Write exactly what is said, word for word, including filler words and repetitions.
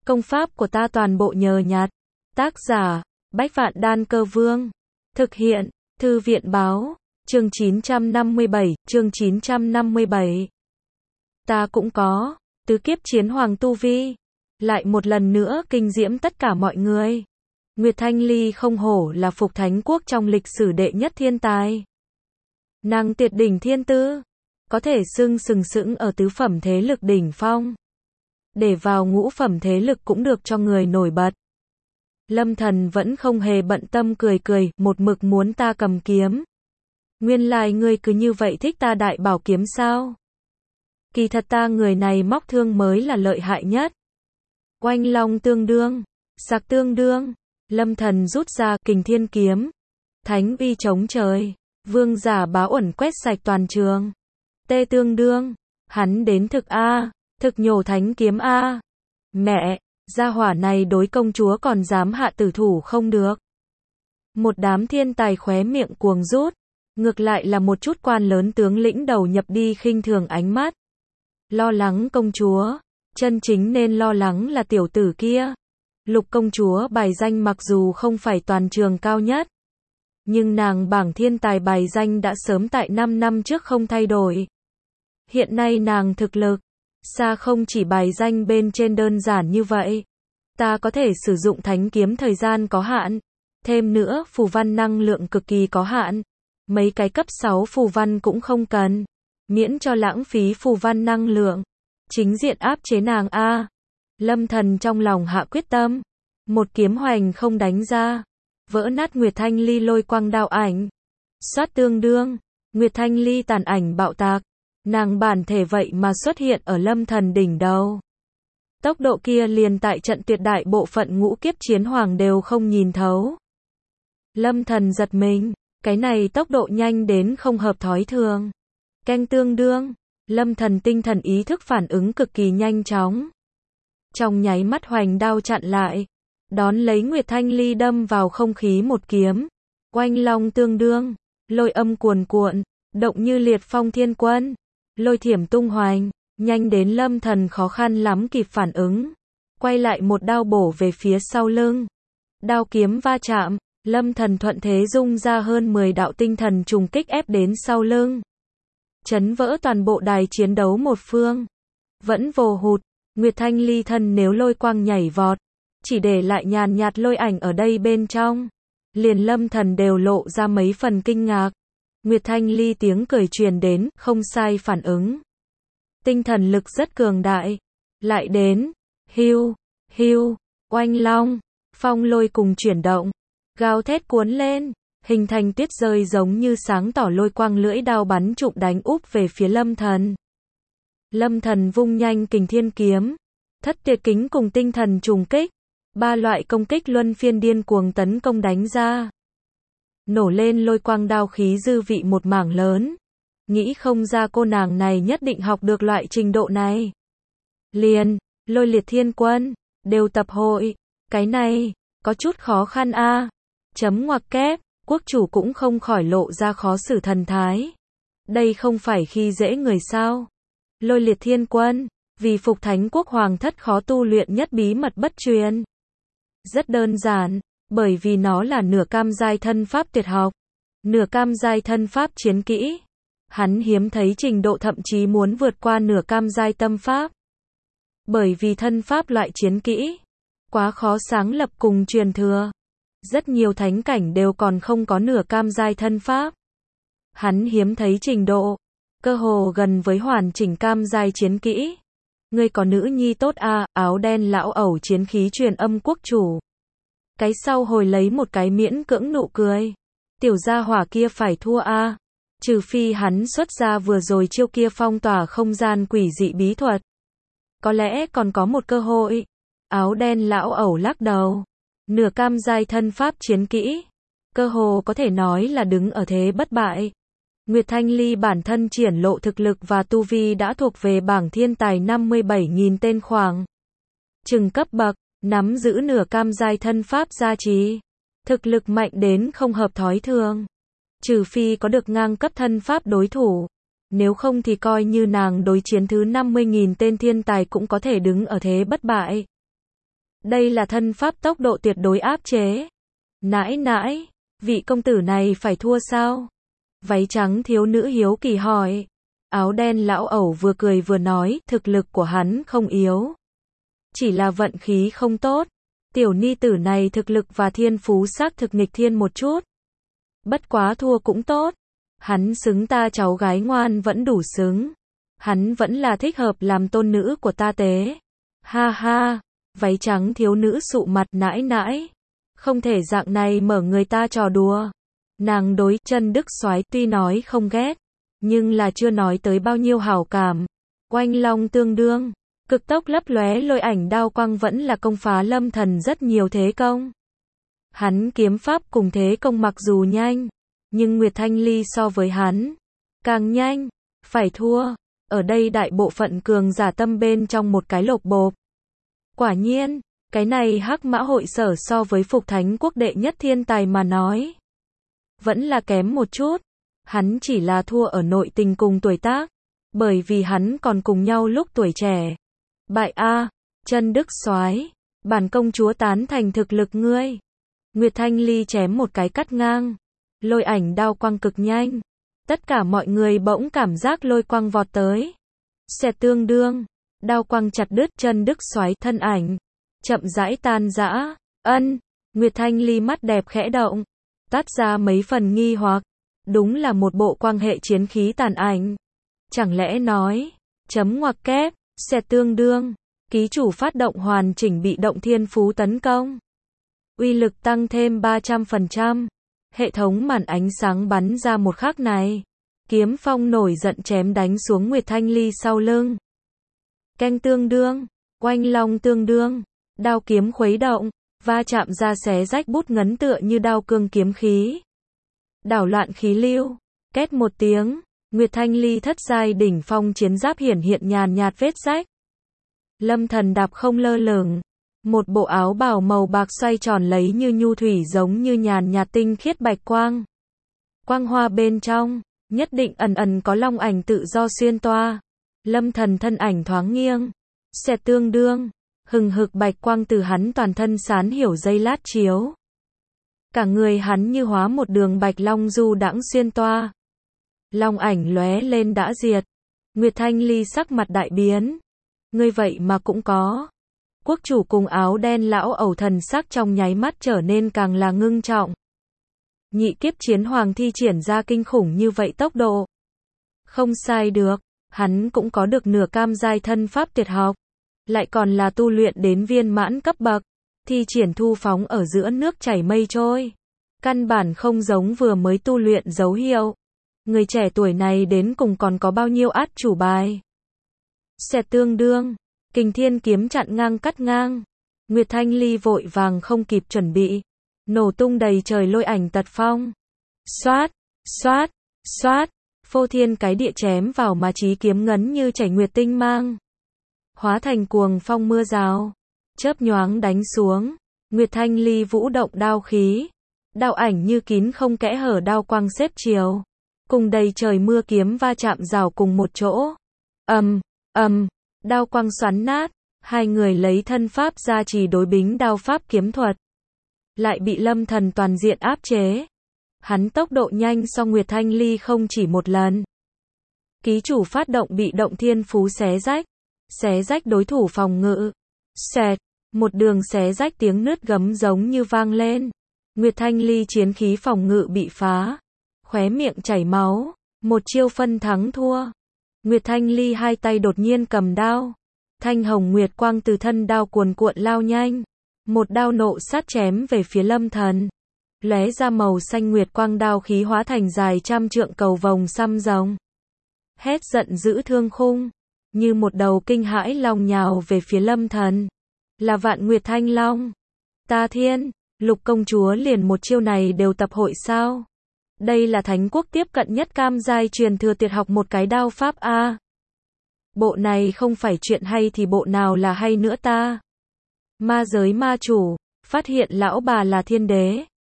Công pháp của ta toàn bộ nhờ nhặt. Tác giả, Bách Vạn Đan Cơ Vương. Thực hiện, Thư viện Báo. Chương chín trăm năm mươi bảy, chương chín trăm năm mươi bảy. Ta cũng có, tứ kiếp chiến hoàng tu vi. Lại một lần nữa kinh diễm tất cả mọi người. Nguyệt Thanh Ly không hổ là Phục Thánh Quốc trong lịch sử đệ nhất thiên tài. Nàng tuyệt đỉnh thiên tư, có thể xưng sừng sững ở tứ phẩm thế lực đỉnh phong. Để vào ngũ phẩm thế lực cũng được cho người nổi bật. Lâm Thần vẫn không hề bận tâm cười cười, một mực muốn ta cầm kiếm. Nguyên lai ngươi cứ như vậy thích ta đại bảo kiếm sao? Kỳ thật ta người này móc thương mới là lợi hại nhất. Oanh long tương đương, sạc tương đương, Lâm Thần rút ra kình thiên kiếm. Thánh uy chống trời, vương giả bá uẩn quét sạch toàn trường. Tê tương đương, hắn đến thực A, thực nhổ thánh kiếm A. Mẹ, gia hỏa này đối công chúa còn dám hạ tử thủ không được. Một đám thiên tài khóe miệng cuồng rút, ngược lại là một chút quan lớn tướng lĩnh đầu nhập đi khinh thường ánh mắt. Lo lắng công chúa, chân chính nên lo lắng là tiểu tử kia. Lục công chúa bài danh mặc dù không phải toàn trường cao nhất, nhưng nàng bảng thiên tài bài danh đã sớm tại năm năm trước không thay đổi. Hiện nay nàng thực lực, xa không chỉ bài danh bên trên đơn giản như vậy. Ta có thể sử dụng thánh kiếm thời gian có hạn, thêm nữa phù văn năng lượng cực kỳ có hạn. Mấy cái cấp sáu phù văn cũng không cần, miễn cho lãng phí phù văn năng lượng. Chính diện áp chế nàng A. Lâm Thần trong lòng hạ quyết tâm, một kiếm hoành không đánh ra, vỡ nát Nguyệt Thanh Ly lôi quang đạo ảnh. Xoát tương đương, Nguyệt Thanh Ly tàn ảnh bạo tạc, nàng bản thể vậy mà xuất hiện ở Lâm Thần đỉnh đầu. Tốc độ kia liền tại trận tuyệt đại bộ phận ngũ kiếp chiến hoàng đều không nhìn thấu. Lâm Thần giật mình, cái này tốc độ nhanh đến không hợp thói thường. Canh tương đương, Lâm Thần tinh thần ý thức phản ứng cực kỳ nhanh chóng. Trong nháy mắt hoành đao chặn lại, đón lấy Nguyệt Thanh Ly đâm vào không khí một kiếm. Oanh long tương đương, lôi âm cuồn cuộn, động như liệt phong thiên quân. Lôi thiểm tung hoành, nhanh đến Lâm Thần khó khăn lắm kịp phản ứng. Quay lại một đao bổ về phía sau lưng. Đao kiếm va chạm, Lâm Thần thuận thế dung ra hơn mười đạo tinh thần trùng kích ép đến sau lưng. Chấn vỡ toàn bộ đài chiến đấu một phương. Vẫn vồ hụt, Nguyệt Thanh Ly thân nếu lôi quang nhảy vọt, chỉ để lại nhàn nhạt lôi ảnh ở đây bên trong. Liền Lâm Thần đều lộ ra mấy phần kinh ngạc. Nguyệt Thanh Ly tiếng cười truyền đến, không sai phản ứng. Tinh thần lực rất cường đại. Lại đến, hưu, hưu, oanh long, phong lôi cùng chuyển động. Gào thét cuốn lên, hình thành tuyết rơi giống như sáng tỏ lôi quang lưỡi đao bắn trụng đánh úp về phía Lâm Thần. Lâm Thần vung nhanh kình thiên kiếm, thất tuyệt kính cùng tinh thần trùng kích. Ba loại công kích luân phiên điên cuồng tấn công đánh ra. Nổ lên lôi quang đao khí dư vị một mảng lớn. Nghĩ không ra cô nàng này nhất định học được loại trình độ này. Liền, lôi liệt thiên quân, đều tập hội. Cái này, có chút khó khăn a. Chấm ngoặc kép, quốc chủ cũng không khỏi lộ ra khó xử thần thái. Đây không phải khi dễ người sao. Lôi liệt thiên quân, vì Phục Thánh Quốc hoàng thất khó tu luyện nhất bí mật bất truyền. Rất đơn giản, bởi vì nó là nửa cam giai thân pháp tuyệt học, nửa cam giai thân pháp chiến kỹ. Hắn hiếm thấy trình độ thậm chí muốn vượt qua nửa cam giai tâm pháp. Bởi vì thân pháp loại chiến kỹ quá khó sáng lập cùng truyền thừa. Rất nhiều thánh cảnh đều còn không có nửa cam giai thân pháp. Hắn hiếm thấy trình độ, cơ hồ gần với hoàn chỉnh cam giai chiến kỹ. Ngươi có nữ nhi tốt a, à, áo đen lão ẩu chiến khí truyền âm quốc chủ. Cái sau hồi lấy một cái miễn cưỡng nụ cười. Tiểu gia hỏa kia phải thua a, à. Trừ phi hắn xuất ra vừa rồi chiêu kia phong tỏa không gian quỷ dị bí thuật. Có lẽ còn có một cơ hội. Áo đen lão ẩu lắc đầu. Nửa cam giai thân pháp chiến kỹ, cơ hồ có thể nói là đứng ở thế bất bại. Nguyệt Thanh Ly bản thân triển lộ thực lực và tu vi đã thuộc về bảng thiên tài năm mươi bảy nghìn tên khoảng chừng cấp bậc, nắm giữ nửa cam giai thân pháp gia trì. Thực lực mạnh đến không hợp thói thường. Trừ phi có được ngang cấp thân pháp đối thủ. Nếu không thì coi như nàng đối chiến thứ năm mươi nghìn tên thiên tài cũng có thể đứng ở thế bất bại. Đây là thân pháp tốc độ tuyệt đối áp chế. Nãi nãi, vị công tử này phải thua sao? Váy trắng thiếu nữ hiếu kỳ hỏi. Áo đen lão ẩu vừa cười vừa nói, thực lực của hắn không yếu. Chỉ là vận khí không tốt. Tiểu ni tử này thực lực và thiên phú xác thực nghịch thiên một chút. Bất quá thua cũng tốt. Hắn xứng ta cháu gái ngoan vẫn đủ xứng. Hắn vẫn là thích hợp làm tôn nữ của ta tế. Ha ha, váy trắng thiếu nữ sụ mặt nãi nãi. Không thể dạng này mở người ta trò đùa. Nàng đối chân Đức Soái tuy nói không ghét, nhưng là chưa nói tới bao nhiêu hảo cảm. Oanh long tương đương, cực tốc lấp lóe lôi ảnh đao quang vẫn là công phá Lâm Thần rất nhiều thế công. Hắn kiếm pháp cùng thế công mặc dù nhanh, nhưng Nguyệt Thanh Ly so với hắn càng nhanh, phải thua. Ở đây đại bộ phận cường giả tâm bên trong một cái lột bộp. Quả nhiên, cái này Hắc Mã hội sở so với Phục Thánh quốc đệ nhất thiên tài mà nói, vẫn là kém một chút. Hắn chỉ là thua ở nội tình cùng tuổi tác, bởi vì hắn còn cùng nhau lúc tuổi trẻ. Bại a, chân Đức Soái, bản công chúa tán thành thực lực ngươi. Nguyệt Thanh Ly chém một cái cắt ngang, lôi ảnh đao quang cực nhanh. Tất cả mọi người bỗng cảm giác lôi quang vọt tới. Xẹt tương đương, đao quang chặt đứt chân Đức Soái thân ảnh, chậm rãi tan rã. Ân, Nguyệt Thanh Ly mắt đẹp khẽ động, tắt ra mấy phần nghi hoặc. Đúng là một bộ quan hệ chiến khí tàn ảnh. Chẳng lẽ nói, chấm ngoặc kép, xẹt tương đương, ký chủ phát động hoàn chỉnh bị động thiên phú tấn công. Uy lực tăng thêm ba trăm phần trăm. Hệ thống màn ánh sáng bắn ra một khắc này. Kiếm phong nổi giận chém đánh xuống Nguyệt Thanh Ly sau lưng. Canh tương đương, oanh long tương đương, đao kiếm khuấy động, va chạm ra xé rách bút ngấn tựa như đao cương kiếm khí. Đảo loạn khí lưu, két một tiếng, Nguyệt Thanh Ly thất giai đỉnh phong chiến giáp hiển hiện nhàn nhạt vết rách. Lâm Thần đạp không lơ lửng, một bộ áo bào màu bạc xoay tròn lấy như nhu thủy giống như nhàn nhạt tinh khiết bạch quang. Quang hoa bên trong, nhất định ẩn ẩn có long ảnh tự do xuyên toa. Lâm Thần thân ảnh thoáng nghiêng, xẹt tương đương, hừng hực bạch quang từ hắn toàn thân sán hiểu giây lát chiếu. Cả người hắn như hóa một đường bạch long du đãng xuyên toa. Long ảnh lóe lên đã diệt. Nguyệt Thanh Ly sắc mặt đại biến. Ngươi vậy mà cũng có. Quốc chủ cùng áo đen lão ẩu thần sắc trong nháy mắt trở nên càng là ngưng trọng. Nhị kiếp chiến hoàng thi triển ra kinh khủng như vậy tốc độ. Không sai được, hắn cũng có được nửa cam giai thân pháp tuyệt học. Lại còn là tu luyện đến viên mãn cấp bậc. Thi triển thu phóng ở giữa nước chảy mây trôi. Căn bản không giống vừa mới tu luyện dấu hiệu. Người trẻ tuổi này đến cùng còn có bao nhiêu át chủ bài. Xẹt tương đương, kình thiên kiếm chặn ngang cắt ngang. Nguyệt Thanh Ly vội vàng không kịp chuẩn bị. Nổ tung đầy trời lôi ảnh tật phong. Xoát, xoát, xoát, phô thiên cái địa chém vào mà chí kiếm ngấn như chảy nguyệt tinh mang. Hóa thành cuồng phong mưa rào. Chớp nhoáng đánh xuống. Nguyệt Thanh Ly vũ động đao khí. Đao ảnh như kín không kẽ hở đao quang xếp chiều. Cùng đầy trời mưa kiếm va chạm rào cùng một chỗ. Ầm, ầm, đao quang xoắn nát. Hai người lấy thân pháp ra trì đối bính đao pháp kiếm thuật. Lại bị Lâm Thần toàn diện áp chế. Hắn tốc độ nhanh so Nguyệt Thanh Ly không chỉ một lần. Ký chủ phát động bị động thiên phú xé rách. Xé rách đối thủ phòng ngự. Xẹt, một đường xé rách tiếng nứt gấm giống như vang lên. Nguyệt Thanh Ly chiến khí phòng ngự bị phá. Khóe miệng chảy máu. Một chiêu phân thắng thua. Nguyệt Thanh Ly hai tay đột nhiên cầm đao. Thanh hồng nguyệt quang từ thân đao cuồn cuộn lao nhanh. Một đao nộ sát chém về phía Lâm Thần. Lóe ra màu xanh nguyệt quang đao khí hóa thành dài trăm trượng cầu vồng xăm rồng. Hét giận dữ thương khung. Như một đầu kinh hãi long nhào về phía Lâm Thần. Là Vạn Nguyệt Thanh Long. Ta thiên, Lục công chúa liền một chiêu này đều tập hội sao? Đây là Thánh quốc tiếp cận nhất cam giai truyền thừa tuyệt học một cái đao pháp a. Bộ này không phải chuyện hay thì bộ nào là hay nữa ta? Ma giới ma chủ, phát hiện lão bà là thiên đế.